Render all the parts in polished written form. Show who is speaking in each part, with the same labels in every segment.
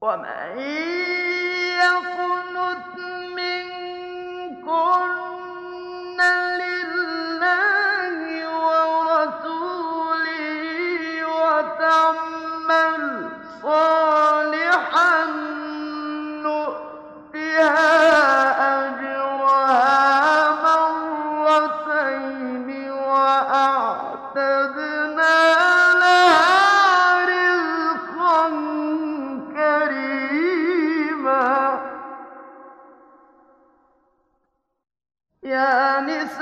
Speaker 1: ومن يقنت منكن لله ورسوله وتعمل صالحا نؤتها أجرها مرتين وأعتدنا لها رزقا كريما. يا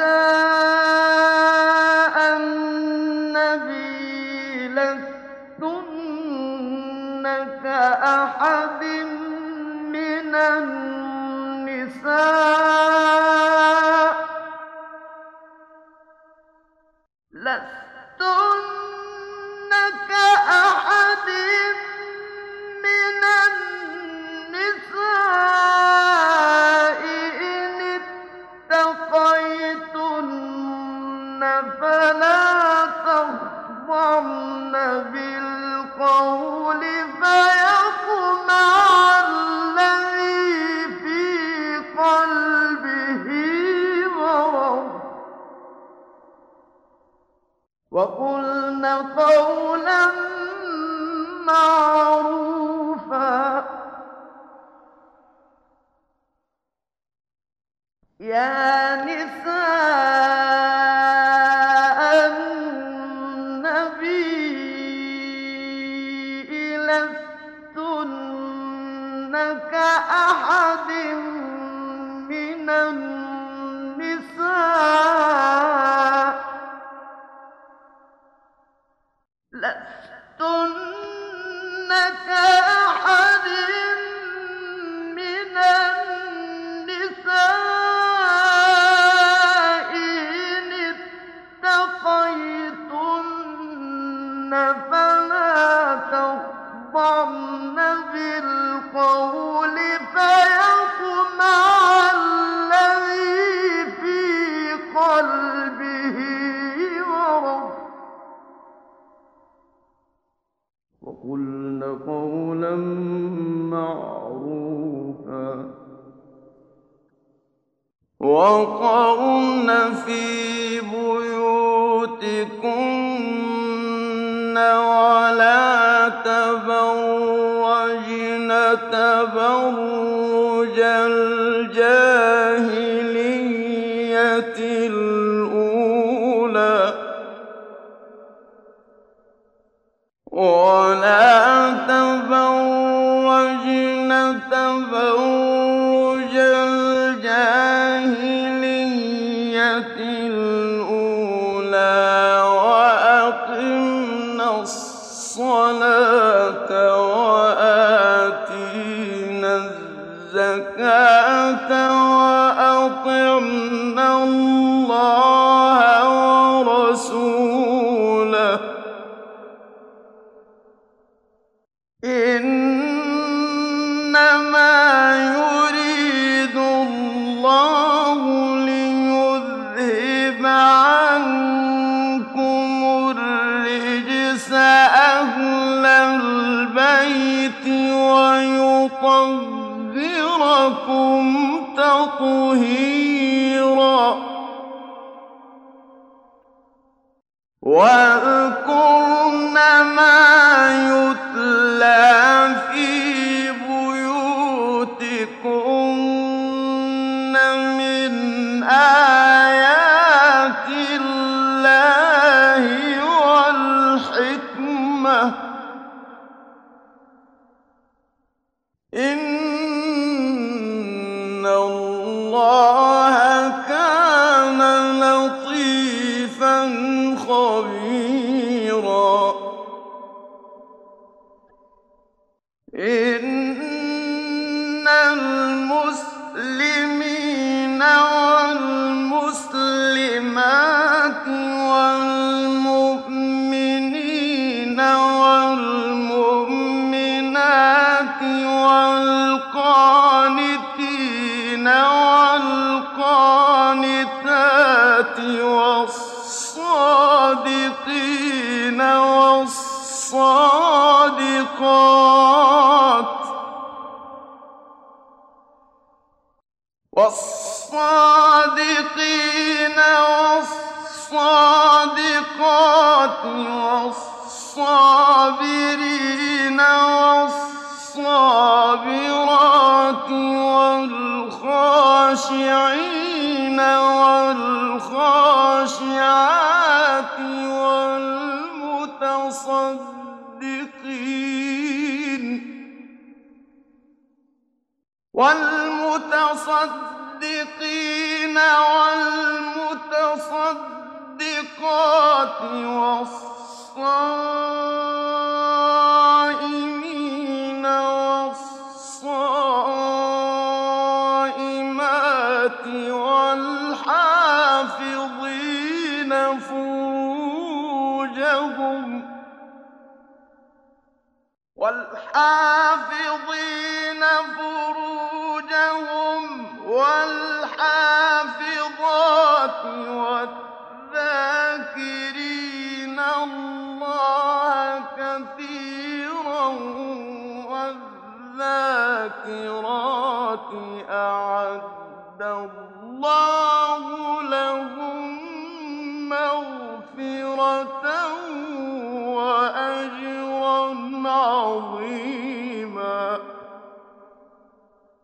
Speaker 1: نساء النبي لستن كأحد من النساء لستن كأحد من النساء إن اتقيتن فلا تخضعن بالقول فيطمع الذي في قلبه مرض وقلن قولا معروفا. يا نساء النبي لستن كأحد من النساء لستن كأحد من النساء إن اتقيتن فلا تخضعن بالقول فيطمع الذي في قلبه مرض وقلن قولا معروفا. وقرن في بيوتكن ولا تبرجن تبرج الجاهلية الأولى ولا تبرجن تبرج الجاهلية الأولى وأقمنا الصلاة وآتينا الزكاة وأطعنا الله ورسوله إنما يريد الله ليذهب عنكم الرجس أهل البيت ويطهركم تطهيرا. واذكرن ما يتلى في بيوتكن من آيات الله والحكمة إن الله كان لطيفا خبيرا. إن المسلمين والمسلمات والمؤمنين والمؤمنات والقانتين والقانتات والصادقين والصادقات والصادقين والصادقات والصابرين والصابرات والخاشعين والخاشعات والمتصدقين والمتصدقات والصائمين والصائمات والحافظين فروجهم والحافظات والذاكرين الله كثيرا والذاكرات أعد الله لهم مغفرة